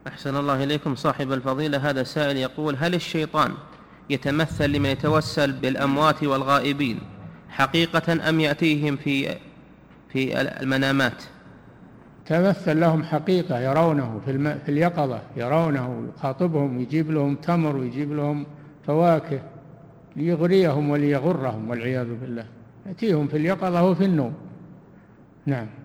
أحسن الله إليكم صاحب الفضيلة. هذا سائل يقول: هل الشيطان يتمثل لمن يتوسل بالأموات والغائبين حقيقة أم يأتيهم في المنامات؟ تمثل لهم حقيقة، يرونه في اليقظة، يرونه، يخاطبهم، يجيب لهم تمر ويجيب لهم فواكه ليغريهم وليغرهم، والعياذ بالله، يأتيهم في اليقظة وفي النوم. نعم.